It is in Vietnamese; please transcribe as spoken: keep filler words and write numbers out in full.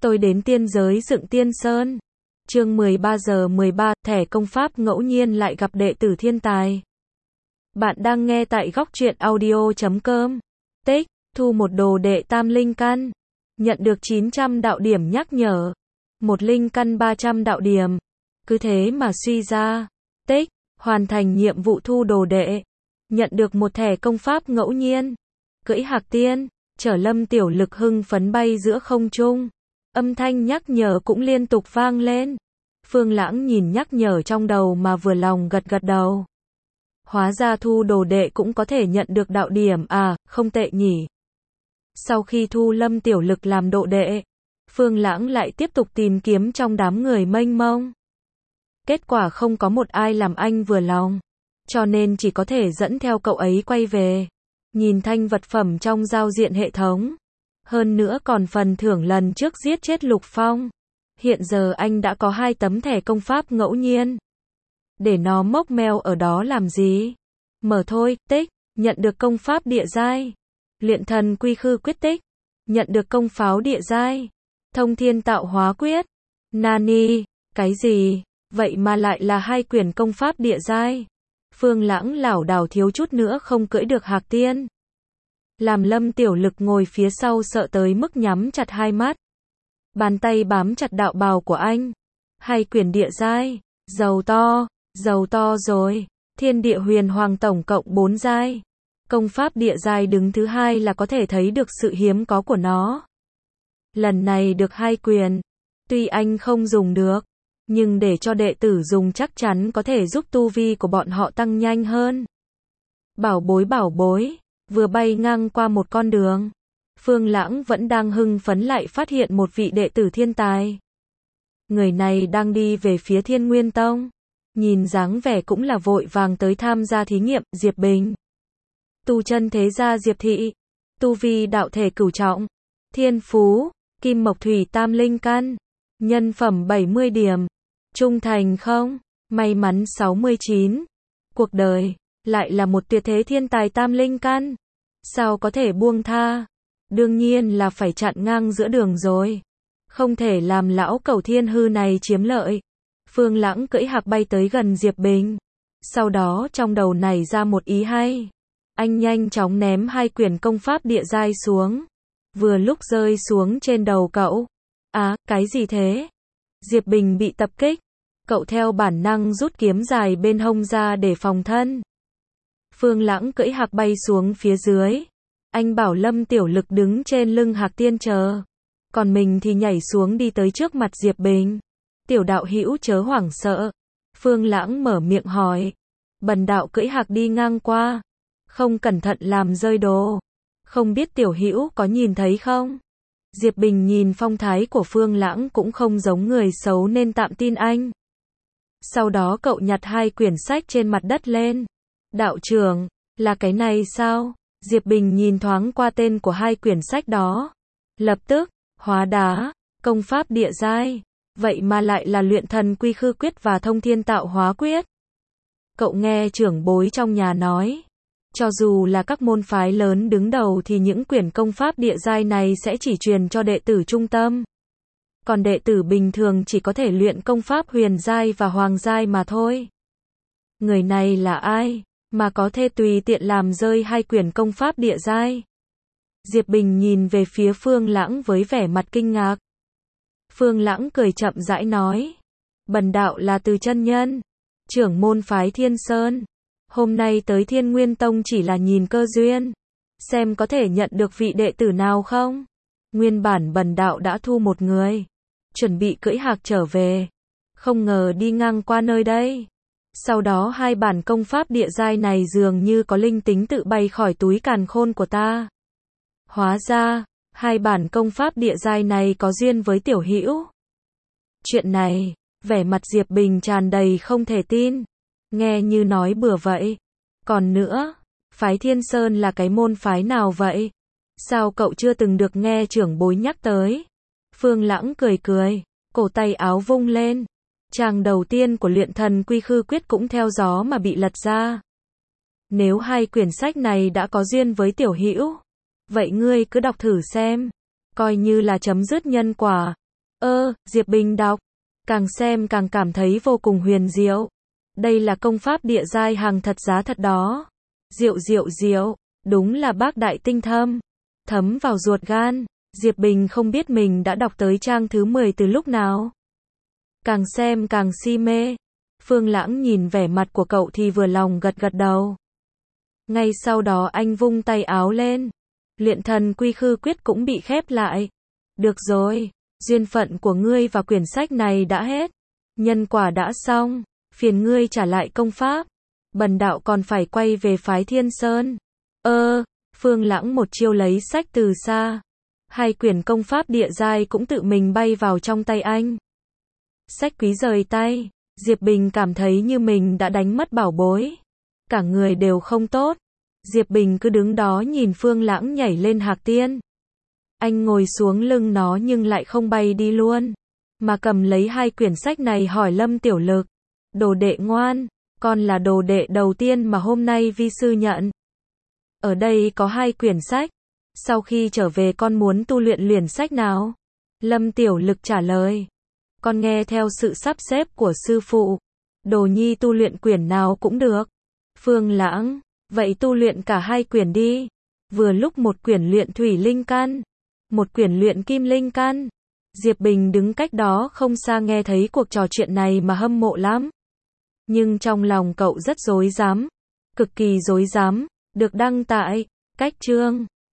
Tôi đến tiên giới dựng tiên sơn. Chương mười ba giờ mười ba, thẻ công pháp ngẫu nhiên lại gặp đệ tử thiên tài. Bạn đang nghe tại góc truyện audio chấm com. Tích, thu một đồ đệ tam linh căn. Nhận được chín trăm đạo điểm nhắc nhở. Một linh căn ba trăm đạo điểm. Cứ thế mà suy ra. Tích, hoàn thành nhiệm vụ thu đồ đệ. Nhận được một thẻ công pháp ngẫu nhiên. Cưỡi hạc tiên, chở Lâm Tiểu Lực hưng phấn bay giữa không trung. Âm thanh nhắc nhở cũng liên tục vang lên. Phương Lãng nhìn nhắc nhở trong đầu mà vừa lòng gật gật đầu. Hóa ra thu đồ đệ cũng có thể nhận được đạo điểm à, không tệ nhỉ. Sau khi thu Lâm Tiểu Lực làm độ đệ, Phương Lãng lại tiếp tục tìm kiếm trong đám người mênh mông. Kết quả không có một ai làm anh vừa lòng, cho nên chỉ có thể dẫn theo cậu ấy quay về. Nhìn thanh vật phẩm trong giao diện hệ thống. Hơn nữa còn phần thưởng lần trước giết chết Lục Phong. Hiện giờ anh đã có hai tấm thẻ công pháp ngẫu nhiên. Để nó mốc meo ở đó làm gì? Mở thôi, tích, nhận được công pháp địa giai. Luyện thần quy khư quyết tích. Nhận được công pháo địa giai. Thông thiên tạo hóa quyết. Nani, cái gì? Vậy mà lại là hai quyển công pháp địa giai. Phương Lãng lảo đảo thiếu chút nữa không cưỡi được hạc tiên. Làm Lâm Tiểu Lực ngồi phía sau sợ tới mức nhắm chặt hai mắt. Bàn tay bám chặt đạo bào của anh. Hai quyển địa giai, giàu to, giàu to rồi. Thiên địa huyền hoàng tổng cộng bốn giai. Công pháp địa giai đứng thứ hai là có thể thấy được sự hiếm có của nó. Lần này được hai quyển. Tuy anh không dùng được, nhưng để cho đệ tử dùng chắc chắn có thể giúp tu vi của bọn họ tăng nhanh hơn. Bảo bối bảo bối. Vừa bay ngang qua một con đường, Phương Lãng vẫn đang hưng phấn lại phát hiện một vị đệ tử thiên tài. Người này đang đi về phía Thiên Nguyên Tông. Nhìn dáng vẻ cũng là vội vàng tới tham gia thí nghiệm. Diệp Bình. Tu chân thế gia Diệp Thị. Tu vi đạo thể cửu trọng. Thiên phú, kim mộc thủy tam linh căn. Nhân phẩm bảy mươi điểm. Trung thành không? May mắn sáu mươi chín. Cuộc đời lại là một tuyệt thế thiên tài tam linh căn. Sao có thể buông tha? Đương nhiên là phải chặn ngang giữa đường rồi. Không thể làm lão cẩu thiên hư này chiếm lợi. Phương Lãng cưỡi hạc bay tới gần Diệp Bình. Sau đó trong đầu nảy ra một ý hay. Anh nhanh chóng ném hai quyển công pháp địa giai xuống. Vừa lúc rơi xuống trên đầu cậu. À, cái gì thế? Diệp Bình bị tập kích. Cậu theo bản năng rút kiếm dài bên hông ra để phòng thân. Phương Lãng cưỡi hạc bay xuống phía dưới. Anh bảo Lâm Tiểu Lực đứng trên lưng hạc tiên chờ. Còn mình thì nhảy xuống đi tới trước mặt Diệp Bình. Tiểu đạo hữu chớ hoảng sợ. Phương Lãng mở miệng hỏi. Bần đạo cưỡi hạc đi ngang qua. Không cẩn thận làm rơi đồ. Không biết tiểu hữu có nhìn thấy không? Diệp Bình nhìn phong thái của Phương Lãng cũng không giống người xấu nên tạm tin anh. Sau đó cậu nhặt hai quyển sách trên mặt đất lên. Đạo trưởng, là cái này sao? Diệp Bình nhìn thoáng qua tên của hai quyển sách đó. Lập tức, hóa đá, công pháp địa giai. Vậy mà lại là luyện thần quy khư quyết và thông thiên tạo hóa quyết. Cậu nghe trưởng bối trong nhà nói. Cho dù là các môn phái lớn đứng đầu thì những quyển công pháp địa giai này sẽ chỉ truyền cho đệ tử trung tâm. Còn đệ tử bình thường chỉ có thể luyện công pháp huyền giai và hoàng giai mà thôi. Người này là ai? Mà có thể tùy tiện làm rơi hai quyển công pháp địa giai. Diệp Bình nhìn về phía Phương Lãng với vẻ mặt kinh ngạc. Phương Lãng cười chậm rãi nói. Bần đạo là Từ chân nhân, trưởng môn phái Thiên Sơn. Hôm nay tới Thiên Nguyên Tông chỉ là nhìn cơ duyên. Xem có thể nhận được vị đệ tử nào không? Nguyên bản bần đạo đã thu một người. Chuẩn bị cưỡi hạc trở về. Không ngờ đi ngang qua nơi đây. Sau đó hai bản công pháp địa giai này dường như có linh tính tự bay khỏi túi càn khôn của ta. Hóa ra, hai bản công pháp địa giai này có duyên với tiểu hữu. Chuyện này, vẻ mặt Diệp Bình tràn đầy không thể tin. Nghe như nói bừa vậy. Còn nữa, phái Thiên Sơn là cái môn phái nào vậy? Sao cậu chưa từng được nghe trưởng bối nhắc tới? Phương Lãng cười cười, cổ tay áo vung lên. Trang đầu tiên của luyện thần quy khư quyết cũng theo gió mà bị lật ra. Nếu hai quyển sách này đã có duyên với tiểu hữu, vậy ngươi cứ đọc thử xem. Coi như là chấm dứt nhân quả. Ơ, Diệp Bình đọc. Càng xem càng cảm thấy vô cùng huyền diệu. Đây là công pháp địa giai hàng thật giá thật đó. Diệu diệu diệu, đúng là bác đại tinh thâm. Thấm vào ruột gan. Diệp Bình không biết mình đã đọc tới trang thứ mười từ lúc nào. Càng xem càng si mê. Phương Lãng nhìn vẻ mặt của cậu thì vừa lòng gật gật đầu. Ngay sau đó anh vung tay áo lên. Luyện thần quy khư quyết cũng bị khép lại. Được rồi, duyên phận của ngươi và quyển sách này đã hết. Nhân quả đã xong, phiền ngươi trả lại công pháp. Bần đạo còn phải quay về phái Thiên Sơn. Ơ, Phương Lãng một chiêu lấy sách từ xa. Hai quyển công pháp địa giai cũng tự mình bay vào trong tay anh. Sách quý rời tay, Diệp Bình cảm thấy như mình đã đánh mất bảo bối. Cả người đều không tốt. Diệp Bình cứ đứng đó nhìn Phương Lãng nhảy lên hạc tiên. Anh ngồi xuống lưng nó nhưng lại không bay đi luôn, mà cầm lấy hai quyển sách này hỏi Lâm Tiểu Lực. Đồ đệ ngoan, con là đồ đệ đầu tiên mà hôm nay vi sư nhận. Ở đây có hai quyển sách. Sau khi trở về con muốn tu luyện luyện sách nào? Lâm Tiểu Lực trả lời. Con nghe theo sự sắp xếp của sư phụ. Đồ nhi tu luyện quyển nào cũng được. Phương Lãng, vậy tu luyện cả hai quyển đi. Vừa lúc một quyển luyện thủy linh căn, một quyển luyện kim linh căn. Diệp Bình đứng cách đó không xa nghe thấy cuộc trò chuyện này mà hâm mộ lắm. Nhưng trong lòng cậu rất rối rắm, cực kỳ rối rắm. Được đăng tại Cách Chương